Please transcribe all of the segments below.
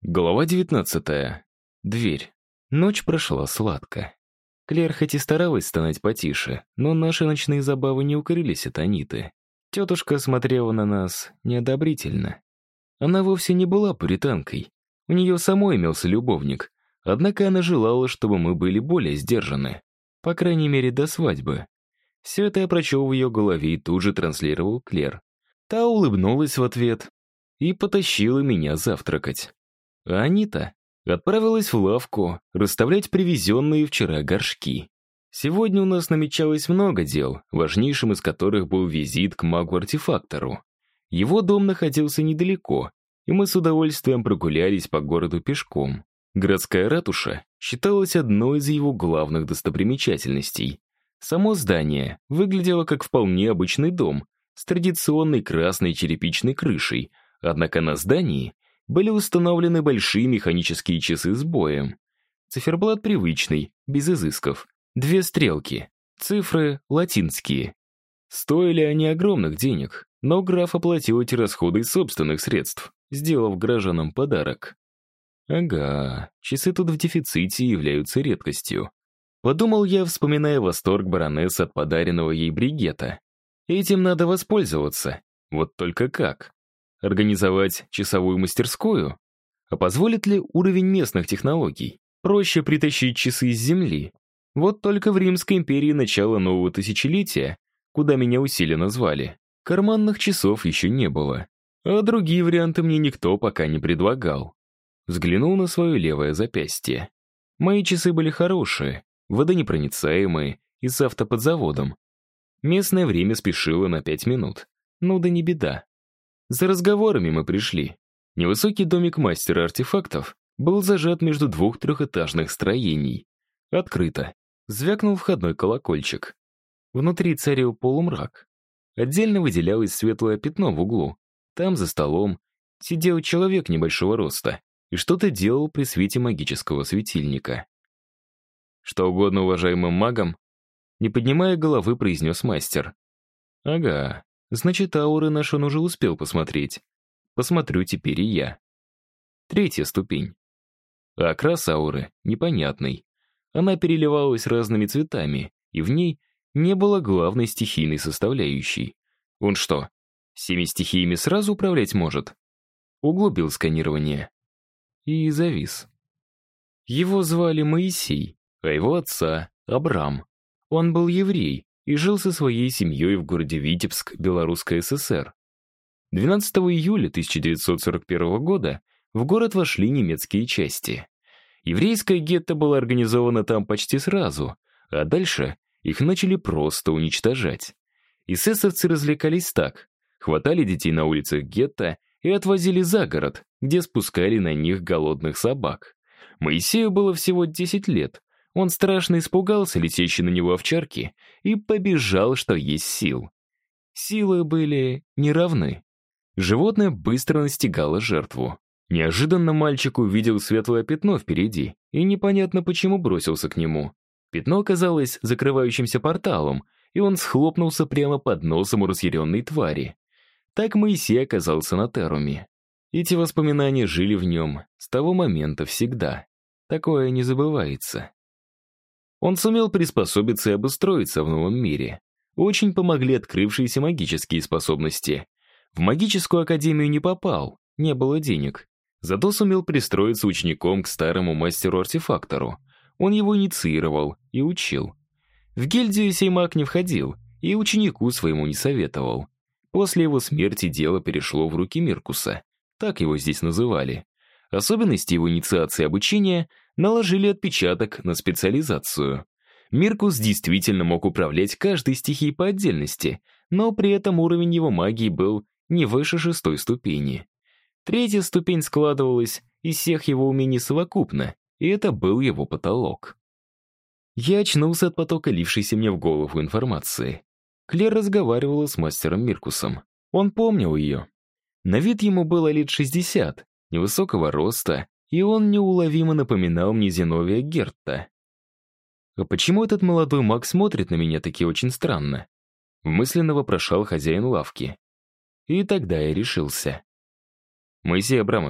Глава 19. Дверь. Ночь прошла сладко. Клер хоть и старалась становиться потише, но наши ночные забавы не укрылись от Аниты. Тетушка смотрела на нас неодобрительно. Она вовсе не была пуританкой. У нее самой имелся любовник, однако она желала, чтобы мы были более сдержаны. По крайней мере, до свадьбы. Все это я прочел в ее голове и тут же транслировал Клер. Та улыбнулась в ответ и потащила меня завтракать. А Анита отправилась в лавку расставлять привезенные вчера горшки. Сегодня у нас намечалось много дел, важнейшим из которых был визит к магу-артефактору. Его дом находился недалеко, и мы с удовольствием прогулялись по городу пешком. Городская ратуша считалась одной из его главных достопримечательностей. Само здание выглядело как вполне обычный дом с традиционной красной черепичной крышей, однако на здании были установлены большие механические часы с боем. Циферблат привычный, без изысков. 2 стрелки. Цифры латинские. Стоили они огромных денег, но граф оплатил эти расходы из собственных средств, сделав горожанам подарок. Ага, часы тут в дефиците являются редкостью. Подумал я, вспоминая восторг баронессы от подаренного ей бригета. Этим надо воспользоваться. Вот только как? Организовать часовую мастерскую? А позволит ли уровень местных технологий? Проще притащить часы с земли. Вот только в Римской империи начала нового тысячелетия, куда меня усиленно звали, карманных часов еще не было. А другие варианты мне никто пока не предлагал. Взглянул на свое левое запястье. Мои часы были хорошие, водонепроницаемые и с автоподзаводом. Местное время спешило на 5 минут. Ну да не беда. За разговорами мы пришли. Невысокий домик мастера артефактов был зажат между 2 трехэтажных строений. Открыто. Звякнул входной колокольчик. Внутри царил полумрак. Отдельно выделялось светлое пятно в углу. Там, за столом, сидел человек небольшого роста и что-то делал при свете магического светильника. «Что угодно уважаемым магам?» Не поднимая головы, произнес мастер. «Ага. Значит, ауры наши он уже успел посмотреть. Посмотрю теперь и я». 3-я ступень. А окрас ауры непонятный. Она переливалась разными цветами, и в ней не было главной стихийной составляющей. Он что, 7 стихиями сразу управлять может? Углубил сканирование. И завис. Его звали Моисей, а его отца — Абрам. Он был еврей и жил со своей семьей в городе Витебск, Белорусская ССР. 12 июля 1941 года в город вошли немецкие части. Еврейское гетто было организовано там почти сразу, а дальше их начали просто уничтожать. Эсэсовцы развлекались так: хватали детей на улицах гетто и отвозили за город, где спускали на них голодных собак. Моисею было всего 10 лет. Он страшно испугался летящей на него овчарки и побежал, что есть сил. Силы были неравны. Животное быстро настигало жертву. Неожиданно мальчик увидел светлое пятно впереди и непонятно почему бросился к нему. Пятно оказалось закрывающимся порталом, и он схлопнулся прямо под носом у разъяренной твари. Так Моисей оказался на Теруме. Эти воспоминания жили в нем с того момента всегда. Такое не забывается. Он сумел приспособиться и обустроиться в новом мире. Очень помогли открывшиеся магические способности. В магическую академию не попал, не было денег. Зато сумел пристроиться учеником к старому мастеру-артефактору. Он его инициировал и учил. В гильдию сей маг не входил и ученику своему не советовал. После его смерти дело перешло в руки Миркуса. Так его здесь называли. Особенности его инициации и обучения наложили отпечаток на специализацию. Миркус действительно мог управлять каждой стихией по отдельности, но при этом уровень его магии был не выше 6-й ступени. 3-я ступень складывалась из всех его умений совокупно, и это был его потолок. Я очнулся от потока лившейся мне в голову информации. Клер разговаривала с мастером Миркусом. Он помнил ее. На вид ему было лет 60, невысокого роста, и он неуловимо напоминал мне Зиновия Гертта. А почему этот молодой маг смотрит на меня таки очень странно? Мысленно вопрошал хозяин лавки. И тогда я решился. «Моисей Абрамович,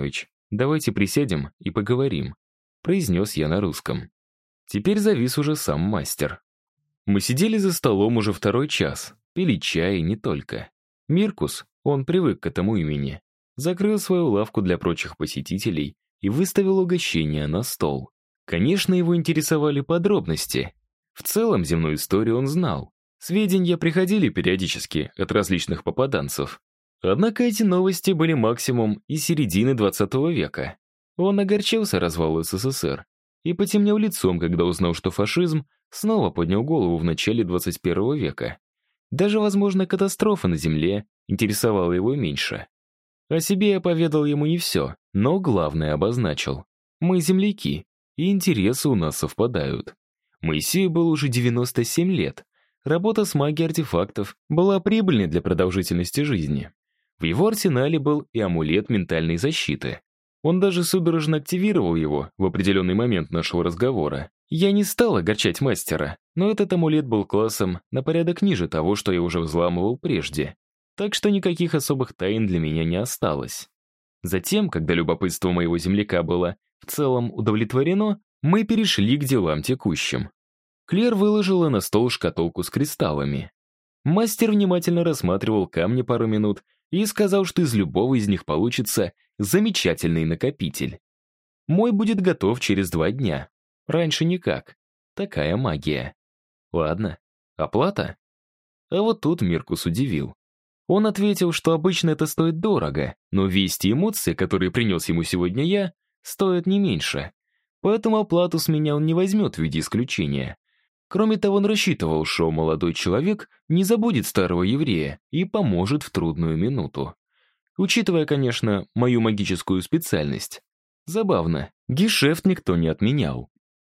«Давайте присядем и поговорим», — произнес я на русском. Теперь завис уже сам мастер. Мы сидели за столом уже второй час, пили чай и не только. Миркус, он привык к этому имени, закрыл свою лавку для прочих посетителей и выставил угощение на стол. Конечно, его интересовали подробности. В целом земную историю он знал. Сведения приходили периодически от различных попаданцев. Однако эти новости были максимум из середины 20 века. Он огорчился развалу СССР и потемнел лицом, когда узнал, что фашизм снова поднял голову в начале 21 века. Даже, возможно, катастрофа на Земле интересовала его меньше. О себе я поведал ему не все, но главное обозначил. Мы земляки, и интересы у нас совпадают. Моисею было уже 97 лет. Работа с магией артефактов была прибыльной для продолжительности жизни. В его арсенале был и амулет ментальной защиты. Он даже судорожно активировал его в определенный момент нашего разговора. Я не стал огорчать мастера, но этот амулет был классом на порядок ниже того, что я уже взламывал прежде. Так что никаких особых тайн для меня не осталось. Затем, когда любопытство моего земляка было в целом удовлетворено, мы перешли к делам текущим. Клер выложила на стол шкатулку с кристаллами. Мастер внимательно рассматривал камни пару минут и сказал, что из любого из них получится замечательный накопитель. Мой будет готов через 2 дня. Раньше никак. Такая магия. Ладно. Оплата? А вот тут Миркус удивил. Он ответил, что обычно это стоит дорого, но вести и эмоции, которые принес ему сегодня я, стоят не меньше. Поэтому оплату с меня он не возьмет в виде исключения. Кроме того, он рассчитывал, что молодой человек не забудет старого еврея и поможет в трудную минуту. Учитывая, конечно, мою магическую специальность. Забавно, гешефт никто не отменял.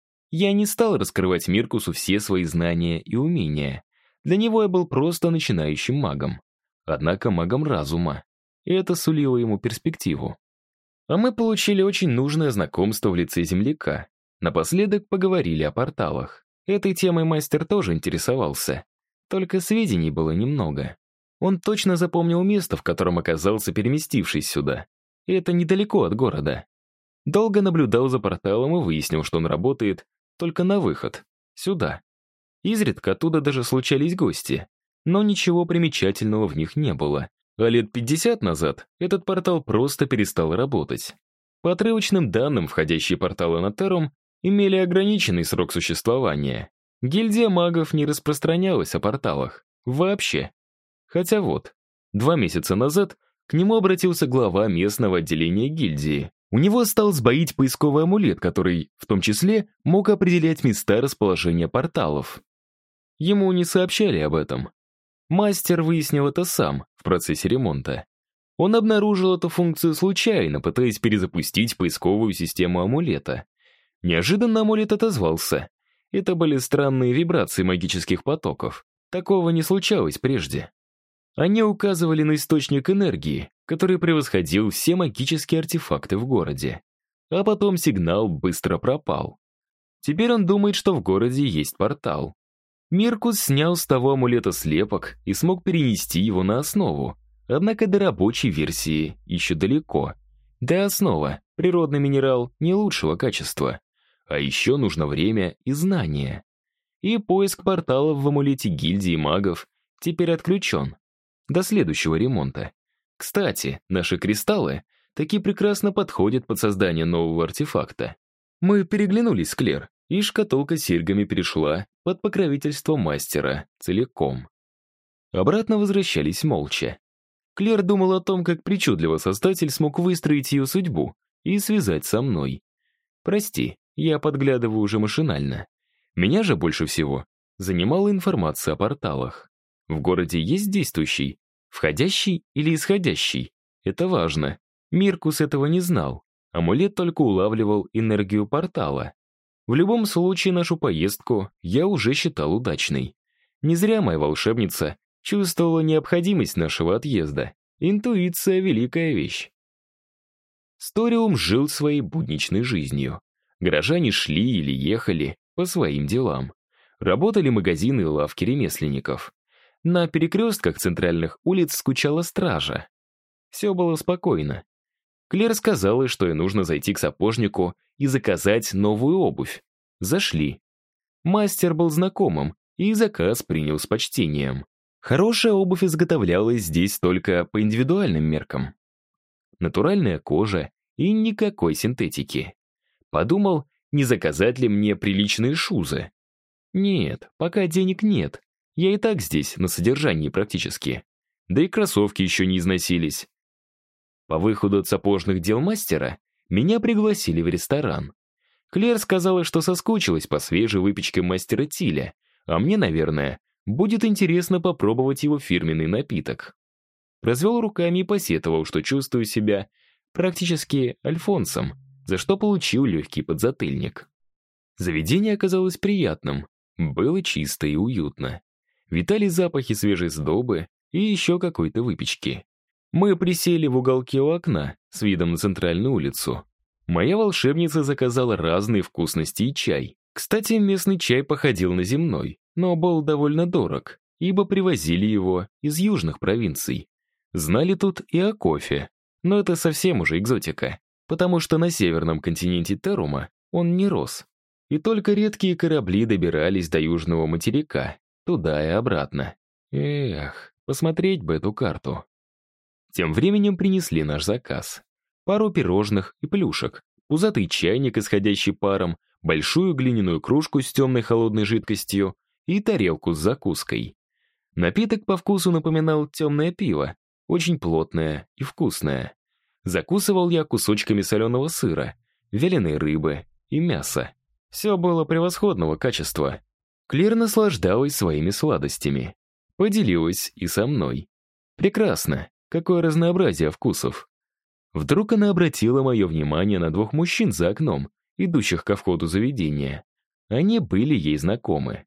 Я не стал раскрывать Миркусу все свои знания и умения. Для него я был просто начинающим магом. Однако магом разума. И это сулило ему перспективу. А мы получили очень нужное знакомство в лице земляка. Напоследок поговорили о порталах. Этой темой мастер тоже интересовался. Только сведений было немного. Он точно запомнил место, в котором оказался, переместившись сюда. И это недалеко от города. Долго наблюдал за порталом и выяснил, что он работает только на выход. Сюда. Изредка оттуда даже случались гости. Но ничего примечательного в них не было. А лет 50 назад этот портал просто перестал работать. По отрывочным данным, входящие порталы на Террум имели ограниченный срок существования. Гильдия магов не распространялась о порталах. Вообще. Хотя вот, 2 месяца назад к нему обратился глава местного отделения гильдии. У него стал сбоить поисковый амулет, который, в том числе, мог определять места расположения порталов. Ему не сообщали об этом. Мастер выяснил это сам в процессе ремонта. Он обнаружил эту функцию случайно, пытаясь перезапустить поисковую систему амулета. Неожиданно амулет отозвался. Это были странные вибрации магических потоков. Такого не случалось прежде. Они указывали на источник энергии, который превосходил все магические артефакты в городе. А потом сигнал быстро пропал. Теперь он думает, что в городе есть портал. Миркус снял с того амулета слепок и смог перенести его на основу. Однако до рабочей версии еще далеко. Да, основа, природный минерал не лучшего качества. А еще нужно время и знания. И поиск порталов в амулете гильдии магов теперь отключен. До следующего ремонта. Кстати, наши кристаллы таки прекрасно подходят под создание нового артефакта. Мы переглянулись с Клер, и шкатулка с серьгами перешла под покровительство мастера целиком. Обратно возвращались молча. Клер думал о том, как причудливо создатель смог выстроить ее судьбу и связать со мной. Прости, я подглядываю уже машинально. Меня же больше всего занимала информация о порталах. В городе есть действующий, входящий или исходящий? Это важно. Миркус этого не знал. Амулет только улавливал энергию портала. В любом случае, нашу поездку я уже считал удачной. Не зря моя волшебница чувствовала необходимость нашего отъезда. Интуиция — великая вещь. Сториум жил своей будничной жизнью. Горожане шли или ехали по своим делам. Работали магазины и лавки ремесленников. На перекрестках центральных улиц скучала стража. Все было спокойно. Клер сказала, что ей нужно зайти к сапожнику и заказать новую обувь. Зашли. Мастер был знакомым, и заказ принял с почтением. Хорошая обувь изготовлялась здесь только по индивидуальным меркам. Натуральная кожа и никакой синтетики. Подумал, не заказать ли мне приличные шузы. Нет, пока денег нет. Я и так здесь, на содержании практически. Да и кроссовки еще не износились. По выходу от сапожных дел мастера меня пригласили в ресторан. Клер сказала, что соскучилась по свежей выпечке мастера Тиля, а мне, наверное, будет интересно попробовать его фирменный напиток. Развел руками и посетовал, что чувствую себя практически Альфонсом, за что получил легкий подзатыльник. Заведение оказалось приятным, было чисто и уютно. Витали запахи свежей сдобы и еще какой-то выпечки. Мы присели в уголке у окна с видом на центральную улицу. Моя волшебница заказала разные вкусности и чай. Кстати, местный чай походил на земной, но был довольно дорог, ибо привозили его из южных провинций. Знали тут и о кофе, но это совсем уже экзотика, потому что на северном континенте Терума он не рос. И только редкие корабли добирались до южного материка, туда и обратно. Эх, посмотреть бы эту карту. Тем временем принесли наш заказ. Пару пирожных и плюшек, пузатый чайник, исходящий паром, большую глиняную кружку с темной холодной жидкостью и тарелку с закуской. Напиток по вкусу напоминал темное пиво, очень плотное и вкусное. Закусывал я кусочками соленого сыра, вяленой рыбы и мяса. Все было превосходного качества. Клер наслаждалась своими сладостями. Поделилась и со мной. Прекрасно, какое разнообразие вкусов. Вдруг она обратила мое внимание на двух мужчин за окном, идущих ко входу заведения. Они были ей знакомы.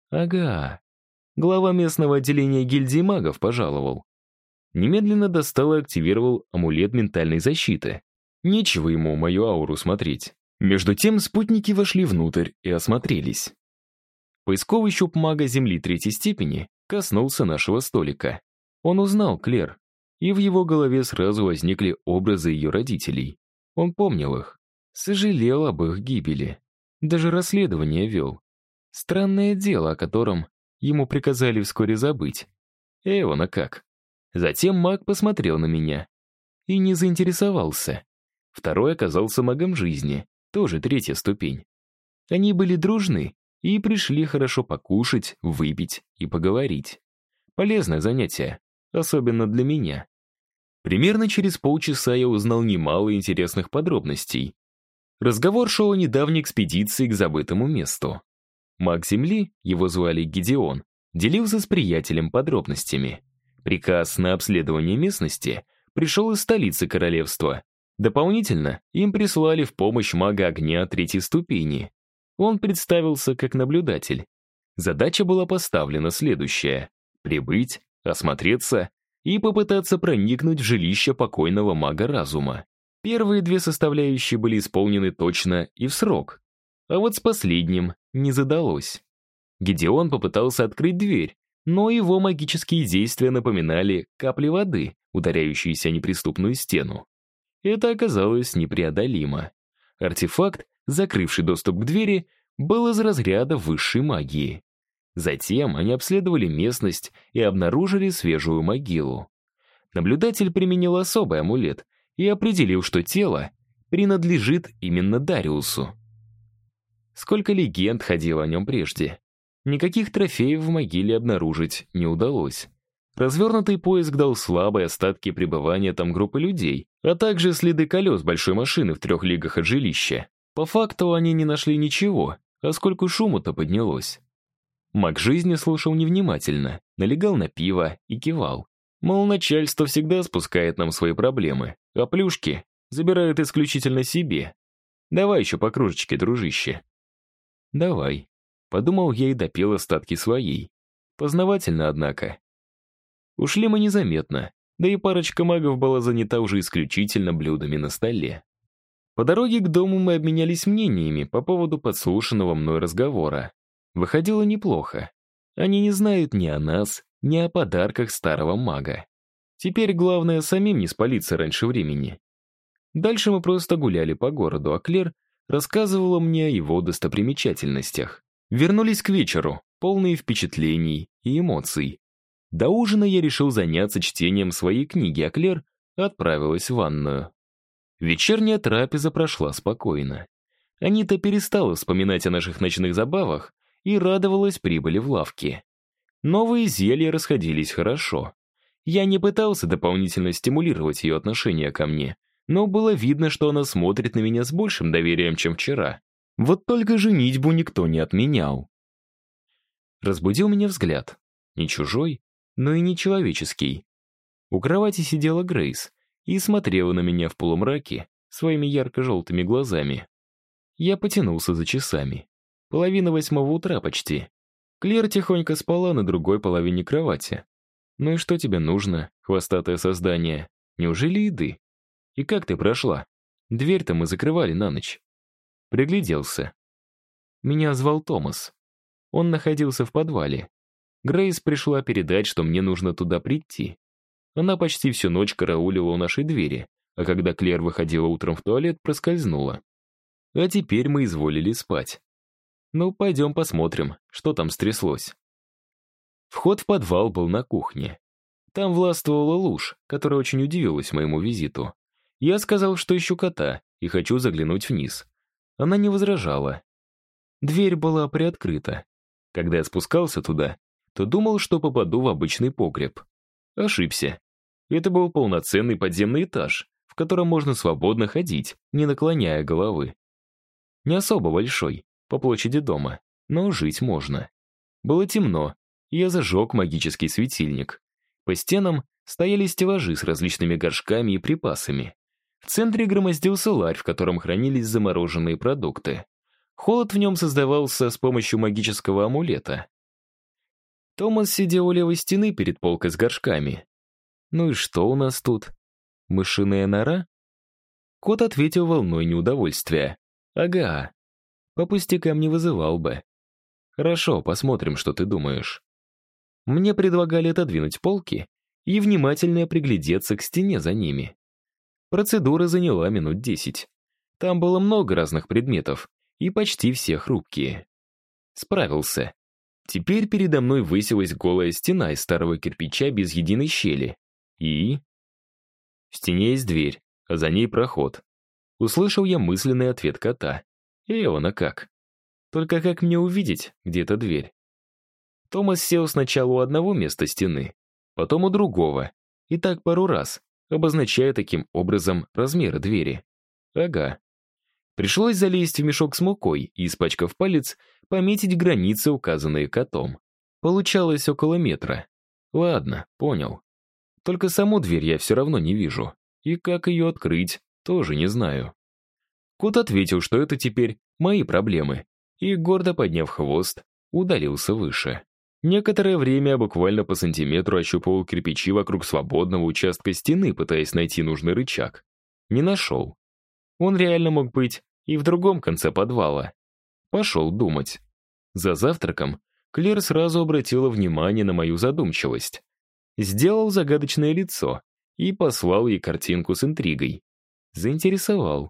Ага, глава местного отделения гильдии магов пожаловал. Немедленно достал и активировал амулет ментальной защиты. Нечего ему мою ауру смотреть. Между тем спутники вошли внутрь и осмотрелись. Поисковый щуп мага Земли 3-й степени коснулся нашего столика. Он узнал Клер, и в его голове сразу возникли образы ее родителей. Он помнил их, сожалел об их гибели. Даже расследование вел. Странное дело, о котором ему приказали вскоре забыть. Эвана как? Затем маг посмотрел на меня и не заинтересовался. Второй оказался магом жизни, тоже 3-я ступень. Они были дружны и пришли хорошо покушать, выпить и поговорить. Полезное занятие, особенно для меня. Примерно через полчаса я узнал немало интересных подробностей. Разговор шел о недавней экспедиции к забытому месту. Маг Земли, его звали Гидеон, делился с приятелем подробностями. Приказ на обследование местности пришел из столицы королевства. Дополнительно им прислали в помощь мага огня 3-й ступени. Он представился как наблюдатель. Задача была поставлена следующая: прибыть, осмотреться и попытаться проникнуть в жилище покойного мага разума. Первые 2 составляющие были исполнены точно и в срок. А вот с последним не задалось. Гидеон попытался открыть дверь, но его магические действия напоминали капли воды, ударяющиеся о неприступную стену. Это оказалось непреодолимо. Артефакт, закрывший доступ к двери, был из разряда высшей магии. Затем они обследовали местность и обнаружили свежую могилу. Наблюдатель применил особый амулет и определил, что тело принадлежит именно Дариусу. Сколько легенд ходило о нем прежде. Никаких трофеев в могиле обнаружить не удалось. Развернутый поиск дал слабые остатки пребывания там группы людей, а также следы колес большой машины в 3 лигах от жилища. По факту они не нашли ничего, а сколько шуму-то поднялось. Маг жизни слушал невнимательно, налегал на пиво и кивал. Мол, начальство всегда спускает нам свои проблемы, а плюшки забирают исключительно себе. Давай еще по кружечке, дружище. Давай. Подумал я и допил остатки своей. Познавательно, однако. Ушли мы незаметно, да и парочка магов была занята уже исключительно блюдами на столе. По дороге к дому мы обменялись мнениями по поводу подслушанного мной разговора. Выходило неплохо. Они не знают ни о нас, ни о подарках старого мага. Теперь главное самим не спалиться раньше времени. Дальше мы просто гуляли по городу, а Клер рассказывала мне о его достопримечательностях. Вернулись к вечеру, полные впечатлений и эмоций. До ужина я решил заняться чтением своей книги, а Клер отправилась в ванную. Вечерняя трапеза прошла спокойно. Анита перестала вспоминать о наших ночных забавах и радовалась прибыли в лавке. Новые зелья расходились хорошо. Я не пытался дополнительно стимулировать ее отношение ко мне, но было видно, что она смотрит на меня с большим доверием, чем вчера. Вот только женитьбу никто не отменял. Разбудил меня взгляд. Не чужой, но и не человеческий. У кровати сидела Грейс и смотрела на меня в полумраке своими ярко-желтыми глазами. Я потянулся за часами. 7:30 утра почти. Клер тихонько спала на другой половине кровати. «Ну и что тебе нужно, хвостатое создание? Неужели еды? И как ты прошла? Дверь-то мы закрывали на ночь». Пригляделся. Меня звал Томас. Он находился в подвале. Грейс пришла передать, что мне нужно туда прийти. Она почти всю ночь караулила у нашей двери, а когда Клер выходила утром в туалет, проскользнула. А теперь мы изволили спать. Ну, пойдем посмотрим, что там стряслось. Вход в подвал был на кухне. Там властвовала Луж, которая очень удивилась моему визиту. Я сказал, что ищу кота и хочу заглянуть вниз. Она не возражала. Дверь была приоткрыта. Когда я спускался туда, то думал, что попаду в обычный погреб. Ошибся. Это был полноценный подземный этаж, в котором можно свободно ходить, не наклоняя головы. Не особо большой, по площади дома, но жить можно. Было темно, и я зажег магический светильник. По стенам стояли стеллажи с различными горшками и припасами. В центре громоздился ларь, в котором хранились замороженные продукты. Холод в нем создавался с помощью магического амулета. Томас сидел у левой стены перед полкой с горшками. «Ну и что у нас тут? Мышиная нора?» Кот ответил волной неудовольствия. «Ага. По пустякам не вызывал бы». «Хорошо, посмотрим, что ты думаешь». Мне предлагали отодвинуть полки и внимательно приглядеться к стене за ними. Процедура заняла минут 10. Там было много разных предметов, и почти все хрупкие. Справился. Теперь передо мной высилась голая стена из старого кирпича без единой щели. И... В стене есть дверь, а за ней проход. Услышал я мысленный ответ кота. Эвана как? Только как мне увидеть, где эта дверь? Томас сел сначала у одного места стены, потом у другого, и так пару раз, обозначая таким образом размеры двери. Ага. Пришлось залезть в мешок с мукой и, испачкав палец, пометить границы, указанные котом. Получалось около метра. Ладно, понял. Только саму дверь я все равно не вижу. И как ее открыть, тоже не знаю. Кот ответил, что это теперь мои проблемы, и, гордо подняв хвост, удалился выше. Некоторое время я буквально по сантиметру ощупывал кирпичи вокруг свободного участка стены, пытаясь найти нужный рычаг. Не нашел. Он реально мог быть и в другом конце подвала. Пошел думать. За завтраком Клер сразу обратила внимание на мою задумчивость. Сделал загадочное лицо и послал ей картинку с интригой. Заинтересовал.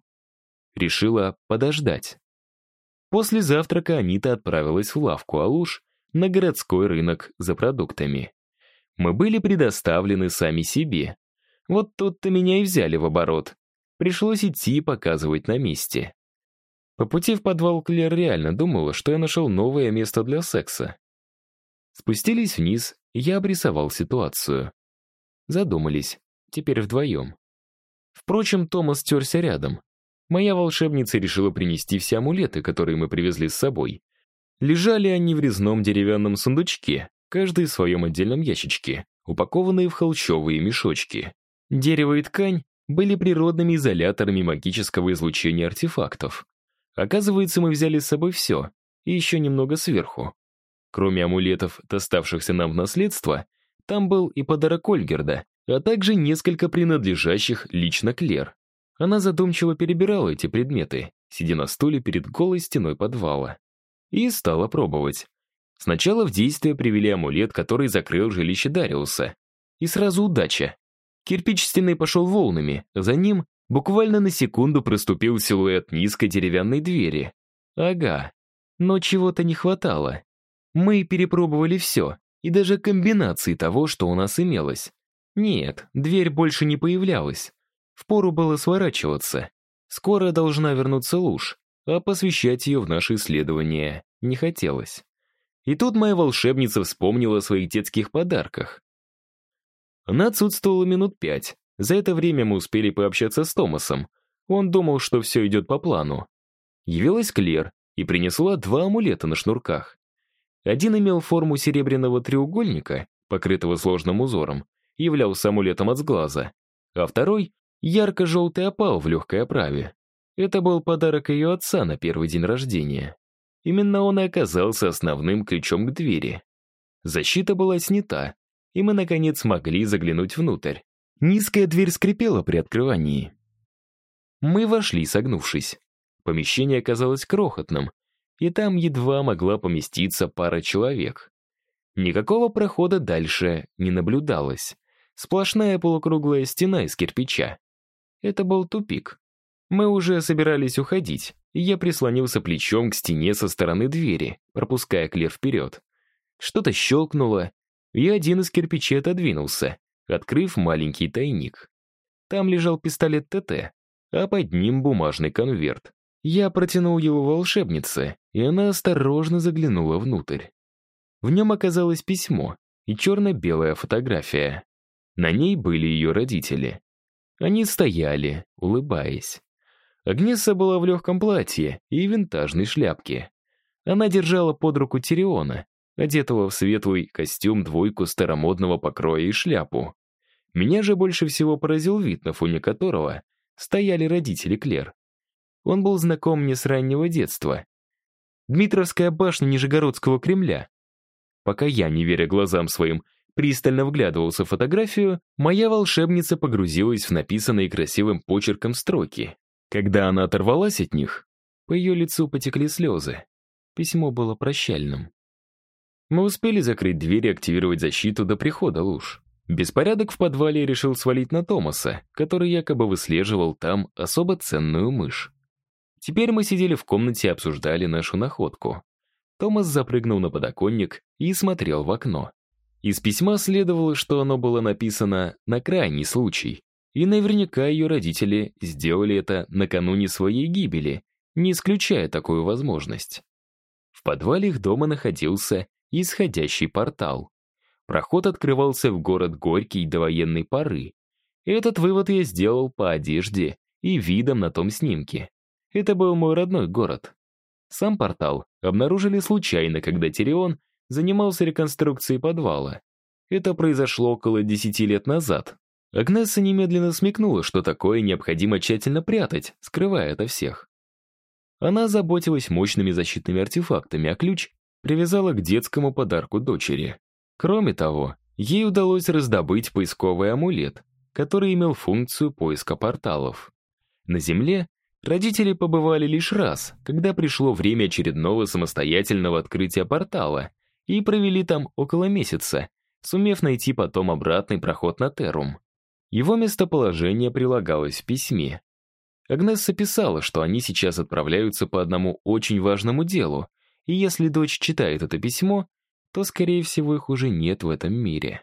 Решила подождать. После завтрака Анита отправилась в лавку, а Луж — на городской рынок за продуктами. Мы были предоставлены сами себе. Вот тут-то меня и взяли в оборот. Пришлось идти и показывать на месте. По пути в подвал Клер реально думала, что я нашел новое место для секса. Спустились вниз, и я обрисовал ситуацию. Задумались, теперь вдвоем. Впрочем, Томас терся рядом. Моя волшебница решила принести все амулеты, которые мы привезли с собой. Лежали они в резном деревянном сундучке, каждый в своем отдельном ящичке, упакованные в холщовые мешочки. Дерево и ткань были природными изоляторами магического излучения артефактов. Оказывается, мы взяли с собой все, и еще немного сверху. Кроме амулетов, доставшихся нам в наследство, там был и подарок Ольгерда, а также несколько принадлежащих лично Клер. Она задумчиво перебирала эти предметы, сидя на стуле перед голой стеной подвала. И стала пробовать. Сначала в действие привели амулет, который закрыл жилище Дариуса. И сразу удача. Кирпич стены пошел волнами, а за ним Буквально на секунду проступил силуэт низкой деревянной двери. Ага, но чего-то не хватало. Мы перепробовали все, и даже комбинации того, что у нас имелось. Нет, дверь больше не появлялась. Впору было сворачиваться. Скоро должна вернуться Луж, а посвящать ее в наши исследования не хотелось. И тут моя волшебница вспомнила о своих детских подарках. Она отсутствовала минут 5. За это время мы успели пообщаться с Томасом. Он думал, что все идет по плану. Явилась Клер и принесла 2 амулета на шнурках. Один имел форму серебряного треугольника, покрытого сложным узором, и являлся амулетом от сглаза, а второй — ярко-желтый опал в легкой оправе. Это был подарок ее отца на первый день рождения. Именно он и оказался основным ключом к двери. Защита была снята, и мы, наконец, могли заглянуть внутрь. Низкая дверь скрипела при открывании. Мы вошли, согнувшись. Помещение оказалось крохотным, и там едва могла поместиться пара человек. Никакого прохода дальше не наблюдалось. Сплошная полукруглая стена из кирпича. Это был тупик. Мы уже собирались уходить, и я прислонился плечом к стене со стороны двери, пропуская Клер вперед. Что-то щелкнуло, и один из кирпичей отодвинулся, открыв маленький тайник. Там лежал пистолет ТТ, а под ним бумажный конверт. Я протянул его волшебнице, и она осторожно заглянула внутрь. В нем оказалось письмо и черно-белая фотография. На ней были ее родители. Они стояли, улыбаясь. Агнесса была в легком платье и винтажной шляпке. Она держала под руку Тириона, одетого в светлый костюм двойку старомодного покроя и шляпу. Меня же больше всего поразил вид, на фоне которого стояли родители Клер. Он был знаком мне с раннего детства. Дмитровская башня Нижегородского Кремля. Пока я, не веря глазам своим, пристально вглядывался в фотографию, моя волшебница погрузилась в написанные красивым почерком строки. Когда она оторвалась от них, по ее лицу потекли слезы. Письмо было прощальным. Мы успели закрыть дверь и активировать защиту до прихода Луж. Беспорядок в подвале я решил свалить на Томаса, который якобы выслеживал там особо ценную мышь. Теперь мы сидели в комнате и обсуждали нашу находку. Томас запрыгнул на подоконник и смотрел в окно. Из письма следовало, что оно было написано на крайний случай, и наверняка ее родители сделали это накануне своей гибели, не исключая такую возможность. В подвале их дома находился исходящий портал. Проход открывался в город Горький до военной поры. Этот вывод я сделал по одежде и видам на том снимке. Это был мой родной город. Сам портал обнаружили случайно, когда Тирион занимался реконструкцией подвала. Это произошло около 10 лет назад. Агнесса немедленно смекнула, что такое необходимо тщательно прятать, скрывая ото всех. Она заботилась мощными защитными артефактами, а ключ привязала к детскому подарку дочери. Кроме того, ей удалось раздобыть поисковый амулет, который имел функцию поиска порталов. На Земле родители побывали лишь раз, когда пришло время очередного самостоятельного открытия портала, и провели там около месяца, сумев найти потом обратный проход на Террум. Его местоположение прилагалось в письме. Агнесса писала, что они сейчас отправляются по одному очень важному делу, и если дочь читает это письмо, то, скорее всего, их уже нет в этом мире.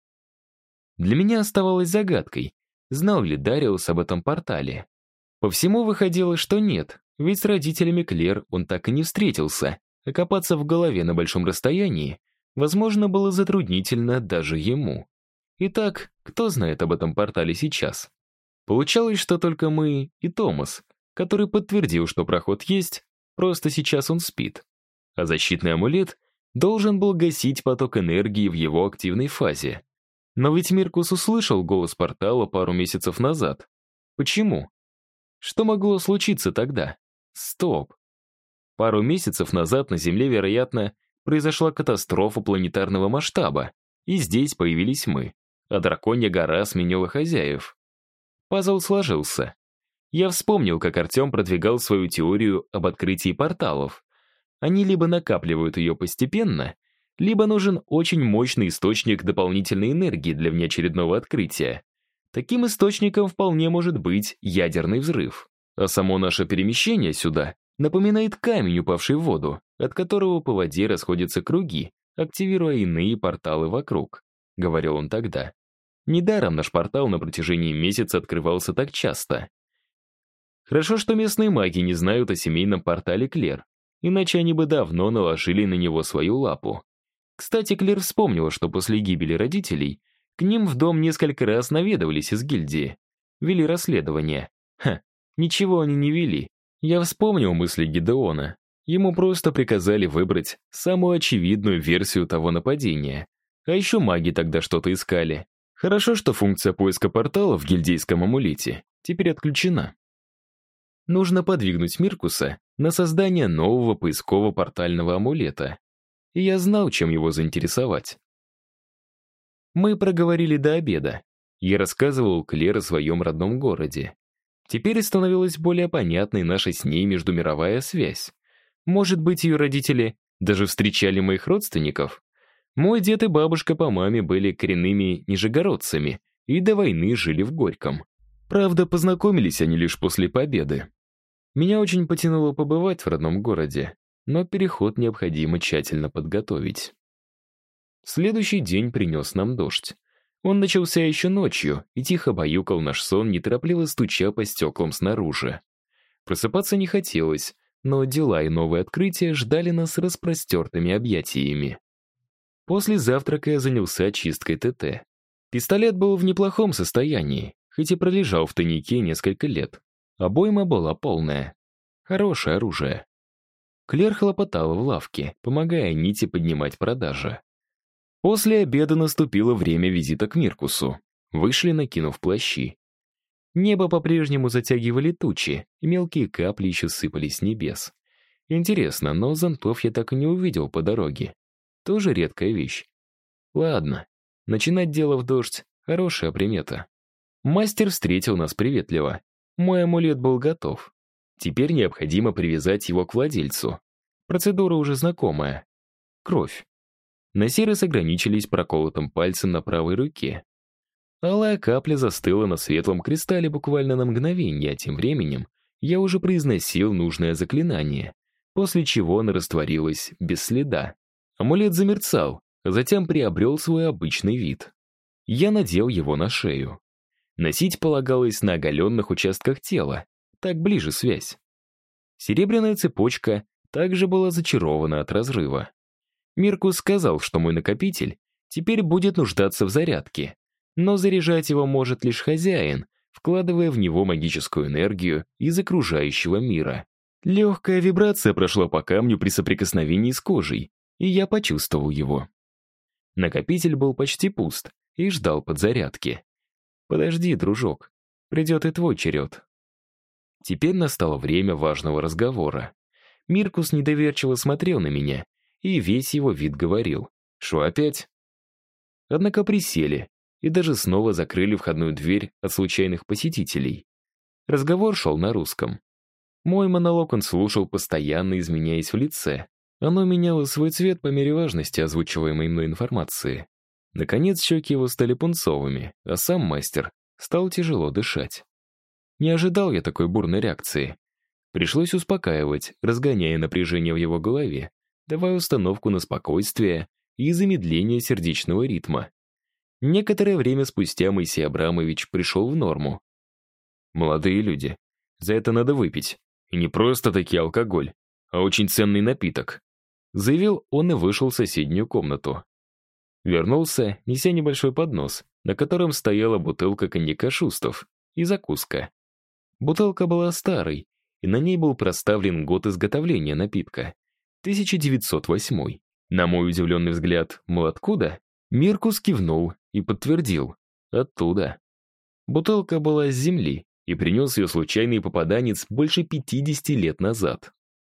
Для меня оставалось загадкой, знал ли Дариус об этом портале. По всему выходило, что нет, ведь с родителями Клер он так и не встретился, а копаться в голове на большом расстоянии, возможно, было затруднительно даже ему. Итак, кто знает об этом портале сейчас? Получалось, что только мы и Томас, который подтвердил, что проход есть, просто сейчас он спит. А защитный амулет должен был гасить поток энергии в его активной фазе. Но ведь Миркус услышал голос портала пару месяцев назад. Почему? Что могло случиться тогда? Стоп. Пару месяцев назад на Земле, вероятно, произошла катастрофа планетарного масштаба, и здесь появились мы, а Драконья гора сменила хозяев. Пазл сложился. Я вспомнил, как Артем продвигал свою теорию об открытии порталов. Они либо накапливают ее постепенно, либо нужен очень мощный источник дополнительной энергии для внеочередного открытия. Таким источником вполне может быть ядерный взрыв. А само наше перемещение сюда напоминает камень, упавший в воду, от которого по воде расходятся круги, активируя иные порталы вокруг», — говорил он тогда. Недаром наш портал на протяжении месяца открывался так часто. Хорошо, что местные маги не знают о семейном портале Клер, иначе они бы давно наложили на него свою лапу. Кстати, Клер вспомнила, что после гибели родителей к ним в дом несколько раз наведывались из гильдии. Вели расследование. Ничего они не вели. Я вспомнил мысли Гидеона. Ему просто приказали выбрать самую очевидную версию того нападения. А еще маги тогда что-то искали. Хорошо, что функция поиска портала в гильдейском амулете теперь отключена. Нужно подвигнуть Миркуса на создание нового поисково-портального амулета. И я знал, чем его заинтересовать. Мы проговорили до обеда. Я рассказывал Клэр о своем родном городе. Теперь становилась более понятной наша с ней междумировая связь. Может быть, ее родители даже встречали моих родственников? Мой дед и бабушка по маме были коренными нижегородцами и до войны жили в Горьком. Правда, познакомились они лишь после победы. Меня очень потянуло побывать в родном городе, но переход необходимо тщательно подготовить. Следующий день принес нам дождь. Он начался еще ночью и тихо баюкал наш сон, неторопливо стуча по стеклам снаружи. Просыпаться не хотелось, но дела и новые открытия ждали нас с распростертыми объятиями. После завтрака я занялся очисткой ТТ. Пистолет был в неплохом состоянии, хоть и пролежал в тайнике несколько лет. Обойма была полная. Хорошее оружие. Клер хлопотала в лавке, помогая Ните поднимать продажи. После обеда наступило время визита к Миркусу. Вышли, накинув плащи. Небо по-прежнему затягивали тучи, и мелкие капли еще сыпались с небес. Интересно, но зонтов я так и не увидел по дороге. Тоже редкая вещь. Ладно, начинать дело в дождь — хорошая примета. Мастер встретил нас приветливо. Мой амулет был готов. Теперь необходимо привязать его к владельцу. Процедура уже знакомая. Кровь. На сей раз ограничились проколотым пальцем на правой руке. Алая капля застыла на светлом кристалле буквально на мгновение, а тем временем я уже произносил нужное заклинание, после чего она растворилась без следа. Амулет замерцал, а затем приобрел свой обычный вид. Я надел его на шею. Носить полагалось на оголенных участках тела, так ближе связь. Серебряная цепочка также была зачарована от разрыва. Миркус сказал, что мой накопитель теперь будет нуждаться в зарядке, но заряжать его может лишь хозяин, вкладывая в него магическую энергию из окружающего мира. Легкая вибрация прошла по камню при соприкосновении с кожей, и я почувствовал его. Накопитель был почти пуст и ждал подзарядки. «Подожди, дружок, придет и твой черед». Теперь настало время важного разговора. Миркус недоверчиво смотрел на меня, и весь его вид говорил: «Шо опять?» Однако присели и даже снова закрыли входную дверь от случайных посетителей. Разговор шел на русском. Мой монолог он слушал, постоянно изменяясь в лице. Оно меняло свой цвет по мере важности озвучиваемой мной информации. Наконец щеки его стали пунцовыми, а сам мастер стал тяжело дышать. Не ожидал я такой бурной реакции. Пришлось успокаивать, разгоняя напряжение в его голове, давая установку на спокойствие и замедление сердечного ритма. Некоторое время спустя Моисей Абрамович пришел в норму. «Молодые люди, за это надо выпить. И не просто таки алкоголь, а очень ценный напиток», заявил он и вышел в соседнюю комнату. Вернулся, неся небольшой поднос, на котором стояла бутылка коньяка «Шустов» и закуска. Бутылка была старой, и на ней был проставлен год изготовления напитка — 1908. На мой удивленный взгляд, мол, откуда? Миркус кивнул и подтвердил: оттуда. Бутылка была с земли, и принес ее случайный попаданец больше 50 лет назад.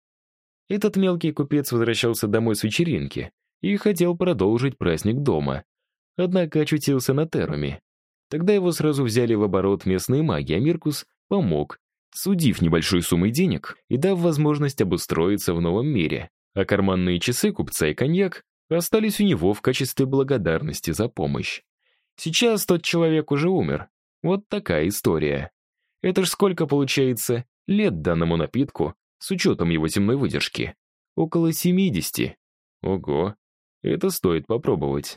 Этот мелкий купец возвращался домой с вечеринки и хотел продолжить праздник дома, однако очутился на Теруме. Тогда его сразу взяли в оборот местные маги, а Миркус помог, судив небольшой суммой денег и дав возможность обустроиться в новом мире, а карманные часы купца и коньяк остались у него в качестве благодарности за помощь. Сейчас тот человек уже умер. Вот такая история. Это ж сколько получается лет данному напитку, с учетом его земной выдержки? Около 70. Ого, это стоит попробовать.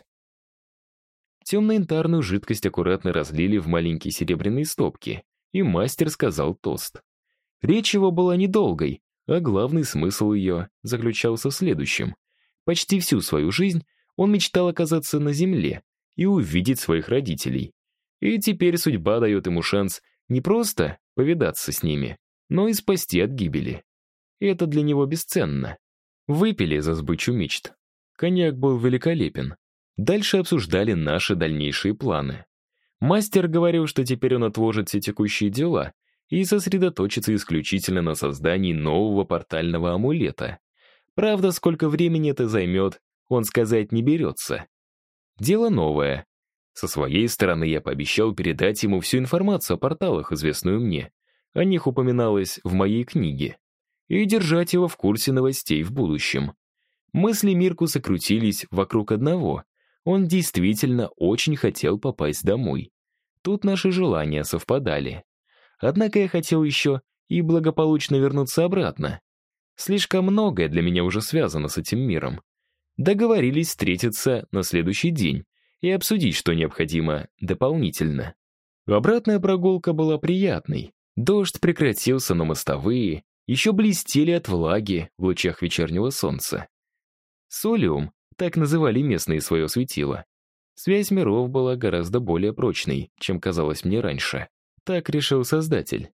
Темно-янтарную жидкость аккуратно разлили в маленькие серебряные стопки, и мастер сказал тост. Речь его была недолгой, а главный смысл ее заключался в следующем. Почти всю свою жизнь он мечтал оказаться на земле и увидеть своих родителей. И теперь судьба дает ему шанс не просто повидаться с ними, но и спасти от гибели. И это для него бесценно. Выпили за сбычу мечт. Коньяк был великолепен. Дальше обсуждали наши дальнейшие планы. Мастер говорил, что теперь он отложит все текущие дела и сосредоточится исключительно на создании нового портального амулета. Правда, сколько времени это займет, он сказать не берется. Дело новое. Со своей стороны я пообещал передать ему всю информацию о порталах, известную мне. О них упоминалось в моей книге. И держать его в курсе новостей в будущем. Мысли Миркуса крутились вокруг одного. Он действительно очень хотел попасть домой. Тут наши желания совпадали. Однако я хотел еще и благополучно вернуться обратно. Слишком многое для меня уже связано с этим миром. Договорились встретиться на следующий день и обсудить, что необходимо дополнительно. Обратная прогулка была приятной. Дождь прекратился, но мостовые еще блестели от влаги в лучах вечернего солнца. Солиум, так называли местные свое светило. Связь миров была гораздо более прочной, чем казалось мне раньше. Так решил Создатель.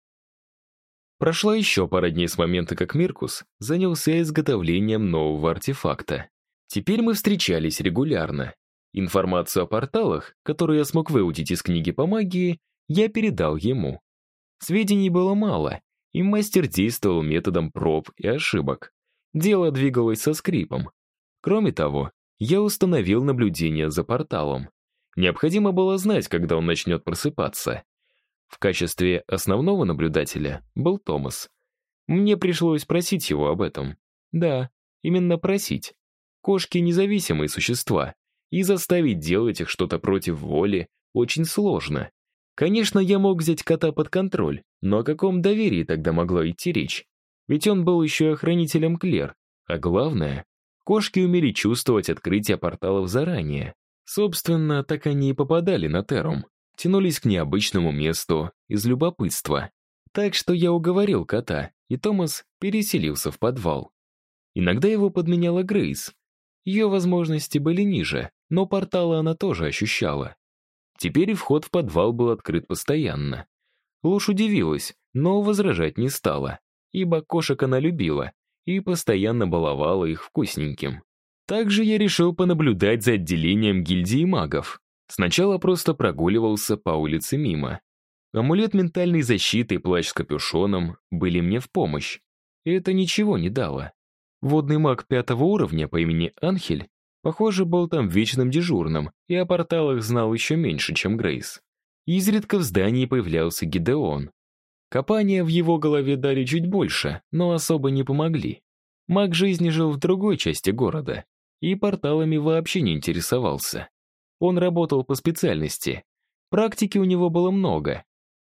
Прошла еще пара дней с момента, как Миркус занялся изготовлением нового артефакта. Теперь мы встречались регулярно. Информацию о порталах, которую я смог выудить из книги по магии, я передал ему. Сведений было мало, и мастер действовал методом проб и ошибок. Дело двигалось со скрипом. Кроме того, я установил наблюдение за порталом. Необходимо было знать, когда он начнет просыпаться. В качестве основного наблюдателя был Томас. Мне пришлось просить его об этом. Да, именно просить. Кошки — независимые существа, и заставить делать их что-то против воли очень сложно. Конечно, я мог взять кота под контроль, но о каком доверии тогда могла идти речь? Ведь он был еще и охранителем Клер. А главное, кошки умели чувствовать открытие порталов заранее. Собственно, так они и попадали на Террум. Тянулись к необычному месту из любопытства. Так что я уговорил кота, и Томас переселился в подвал. Иногда его подменяла Грейс. Ее возможности были ниже, но порталы она тоже ощущала. Теперь вход в подвал был открыт постоянно. Луж удивилась, но возражать не стала, ибо кошек она любила и постоянно баловала их вкусненьким. Также я решил понаблюдать за отделением гильдии магов. Сначала просто прогуливался по улице мимо. Амулет ментальной защиты и плащ с капюшоном были мне в помощь. И это ничего не дало. Водный маг 5-го уровня по имени Анхель, похоже, был там вечным дежурным и о порталах знал еще меньше, чем Грейс. Изредка в здании появлялся Гидеон. Копания в его голове дали чуть больше, но особо не помогли. Маг жизни жил в другой части города и порталами вообще не интересовался. Он работал по специальности. Практики у него было много.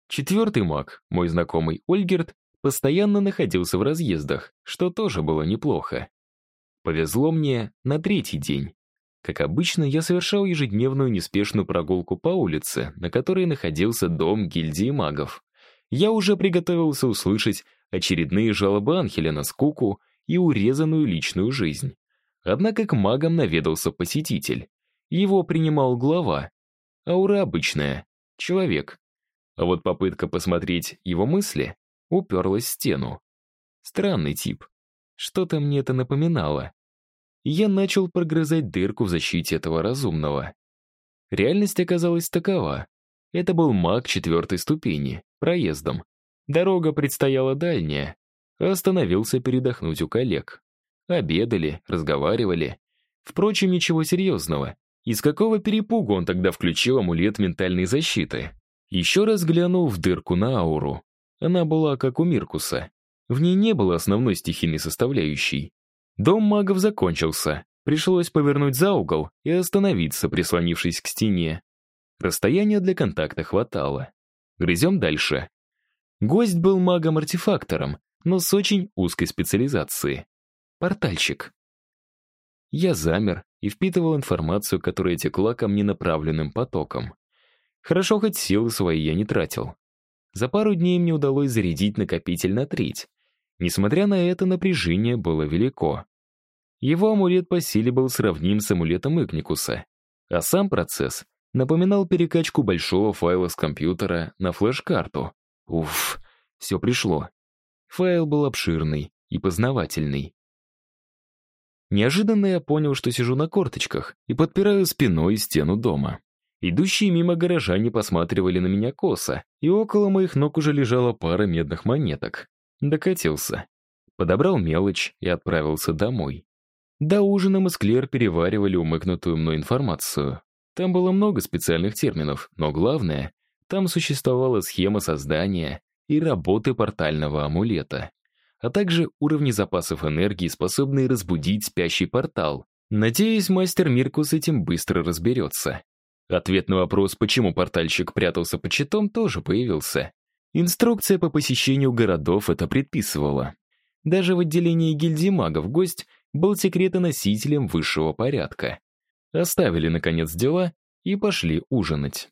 4-й маг, мой знакомый Ольгерт, постоянно находился в разъездах, что тоже было неплохо. Повезло мне на 3-й день. Как обычно, я совершал ежедневную неспешную прогулку по улице, на которой находился дом гильдии магов. Я уже приготовился услышать очередные жалобы Анхеля на скуку и урезанную личную жизнь. Однако к магам наведался посетитель. Его принимал глава. Аура обычная, человек. А вот попытка посмотреть его мысли уперлась в стену. Странный тип. Что-то мне это напоминало. Я начал прогрызать дырку в защите этого разумного. Реальность оказалась такова. Это был маг 4-й ступени, проездом. Дорога предстояла дальняя. Остановился передохнуть у коллег. Обедали, разговаривали. Впрочем, ничего серьезного. Из какого перепугу он тогда включил амулет ментальной защиты? Еще раз глянул в дырку на ауру. Она была как у Миркуса. В ней не было основной стихийной составляющей. Дом магов закончился. Пришлось повернуть за угол и остановиться, прислонившись к стене. Расстояния для контакта хватало. Грызем дальше. Гость был магом-артефактором, но с очень узкой специализацией. Портальщик. Я замер и впитывал информацию, которая текла ко мне направленным потоком. Хорошо, хоть силы свои я не тратил. За пару дней мне удалось зарядить накопитель на треть. Несмотря на это, напряжение было велико. Его амулет по силе был сравним с амулетом Игникуса, а сам процесс напоминал перекачку большого файла с компьютера на флеш-карту. Уф, все пришло. Файл был обширный и познавательный. Неожиданно я понял, что сижу на корточках и подпираю спиной стену дома. Идущие мимо горожане посматривали на меня косо, и около моих ног уже лежала пара медных монеток. Докатился. Подобрал мелочь и отправился домой. До ужина мы с Клер переваривали умыкнутую мной информацию. Там было много специальных терминов, но главное, там существовала схема создания и работы портального амулета, а также уровни запасов энергии, способные разбудить спящий портал. Надеюсь, мастер Мирку с этим быстро разберется. Ответ на вопрос, почему портальщик прятался под щитом, тоже появился. Инструкция по посещению городов это предписывала. Даже в отделении гильдии магов гость был секретоносителем высшего порядка. Оставили, наконец, дела и пошли ужинать.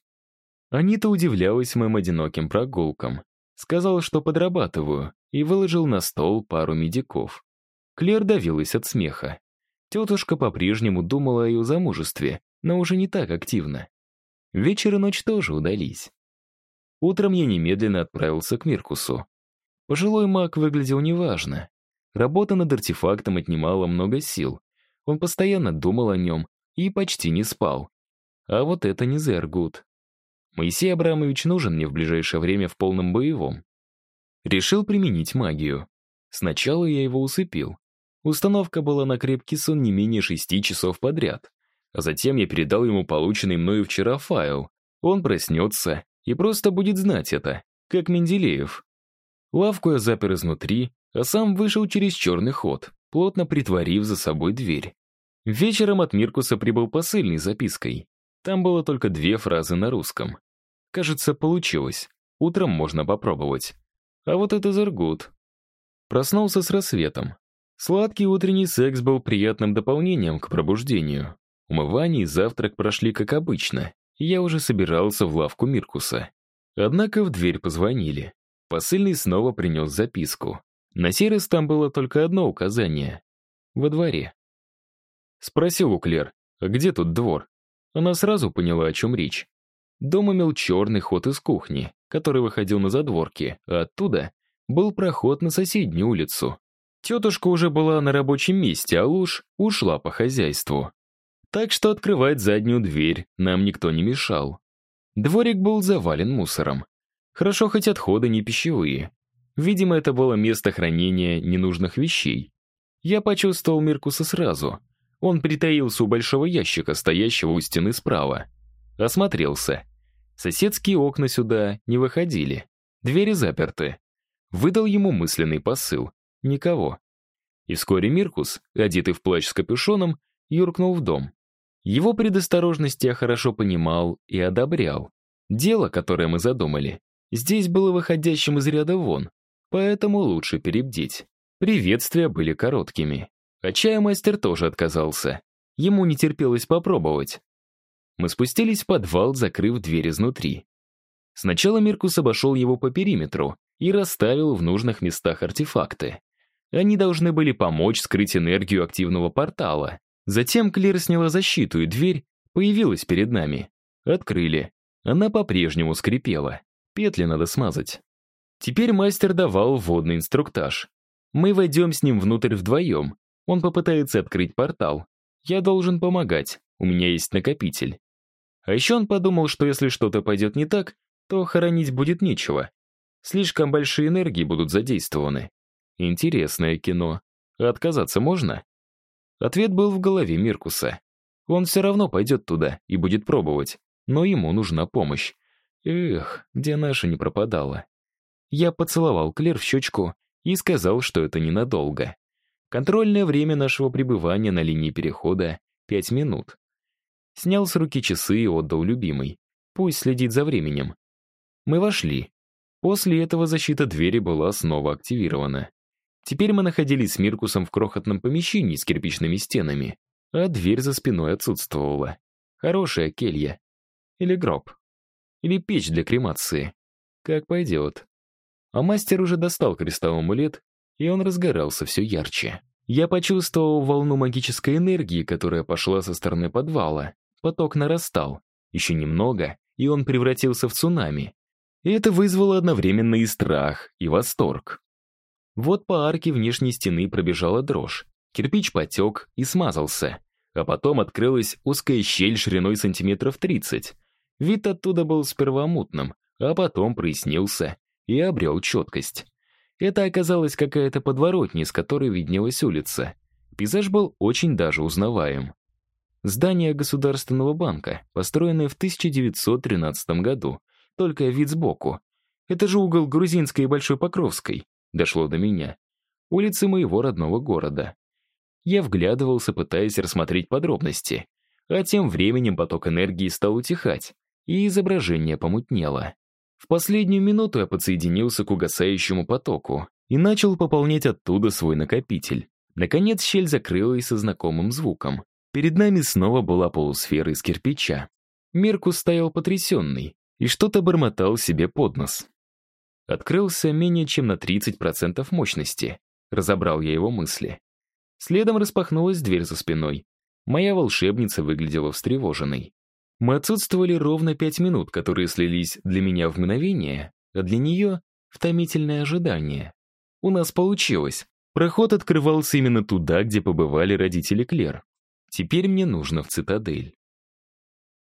Анита удивлялась моим одиноким прогулкам. Сказал, что подрабатываю, и выложил на стол пару медиков. Клер давилась от смеха. Тетушка по-прежнему думала о ее замужестве, но уже не так активно. Вечер и ночь тоже удались. Утром я немедленно отправился к Миркусу. Пожилой маг выглядел неважно. Работа над артефактом отнимала много сил. Он постоянно думал о нем и почти не спал. А вот это не Зергут. Моисей Абрамович нужен мне в ближайшее время в полном боевом. Решил применить магию. Сначала я его усыпил. Установка была на крепкий сон не менее 6 часов подряд. А затем я передал ему полученный мною вчера файл. Он проснется и просто будет знать это, как Менделеев. Лавку я запер изнутри, а сам вышел через черный ход, плотно притворив за собой дверь. Вечером от Миркуса прибыл посыльный с запиской. Там было только 2 фразы на русском. Кажется, получилось. Утром можно попробовать. А вот это Зергут. Проснулся с рассветом. Сладкий утренний секс был приятным дополнением к пробуждению. Умывание и завтрак прошли как обычно, и я уже собирался в лавку Миркуса. Однако в дверь позвонили. Посыльный снова принес записку. На сей раз там было только одно указание. Во дворе. Спросил у Клер, а где тут двор? Она сразу поняла, о чем речь. Дом имел черный ход из кухни, который выходил на задворки, а оттуда был проход на соседнюю улицу. Тетушка уже была на рабочем месте, а Луж ушла по хозяйству. Так что открывать заднюю дверь нам никто не мешал. Дворик был завален мусором. Хорошо, хоть отходы не пищевые. Видимо, это было место хранения ненужных вещей. Я почувствовал Миркуса сразу. Он притаился у большого ящика, стоящего у стены справа. Осмотрелся. Соседские окна сюда не выходили. Двери заперты. Выдал ему мысленный посыл. Никого. И вскоре Миркус, одетый в плащ с капюшоном, юркнул в дом. Его предосторожность я хорошо понимал и одобрял. Дело, которое мы задумали, здесь было выходящим из ряда вон, поэтому лучше перебдеть. Приветствия были короткими. А чаймастер тоже отказался. Ему не терпелось попробовать. Мы спустились в подвал, закрыв дверь изнутри. Сначала Миркус обошел его по периметру и расставил в нужных местах артефакты. Они должны были помочь скрыть энергию активного портала. Затем Клер сняла защиту, и дверь появилась перед нами. Открыли. Она по-прежнему скрипела. Петли надо смазать. Теперь мастер давал вводный инструктаж. Мы войдем с ним внутрь вдвоем. Он попытается открыть портал. Я должен помогать, у меня есть накопитель. А еще он подумал, что если что-то пойдет не так, то хоронить будет нечего. Слишком большие энергии будут задействованы. Интересное кино. А отказаться можно? Ответ был в голове Миркуса. Он все равно пойдет туда и будет пробовать, но ему нужна помощь. Эх, где наша не пропадала. Я поцеловал Клер в щечку и сказал, что это ненадолго. Контрольное время нашего пребывания на линии перехода — 5 минут. Снял с руки часы и отдал любимой. Пусть следит за временем. Мы вошли. После этого защита двери была снова активирована. Теперь мы находились с Миркусом в крохотном помещении с кирпичными стенами, а дверь за спиной отсутствовала. Хорошая келья. Или гроб. Или печь для кремации. Как пойдет. А мастер уже достал кристалл амулет, и он разгорался все ярче. Я почувствовал волну магической энергии, которая пошла со стороны подвала. Поток нарастал. Еще немного, и он превратился в цунами. И это вызвало одновременно и страх, и восторг. Вот по арке внешней стены пробежала дрожь. Кирпич потек и смазался. А потом открылась узкая щель шириной сантиметров 30. Вид оттуда был сперва мутным, а потом прояснился и обрел четкость. Это оказалась какая-то подворотня, с которой виднелась улица. Пейзаж был очень даже узнаваем. Здание Государственного банка, построенное в 1913 году, только вид сбоку. Это же угол Грузинской и Большой Покровской. Дошло до меня. Улицы моего родного города. Я вглядывался, пытаясь рассмотреть подробности. А тем временем поток энергии стал утихать, и изображение помутнело. В последнюю минуту я подсоединился к угасающему потоку и начал пополнять оттуда свой накопитель. Наконец щель закрылась со знакомым звуком. Перед нами снова была полусфера из кирпича. Миркус стоял потрясенный и что-то бормотал себе под нос. Открылся менее чем на 30% мощности. Разобрал я его мысли. Следом распахнулась дверь за спиной. Моя волшебница выглядела встревоженной. Мы отсутствовали ровно 5 минут, которые слились для меня в мгновение, а для нее — в томительное ожидание. У нас получилось. Проход открывался именно туда, где побывали родители Клер. Теперь мне нужно в цитадель.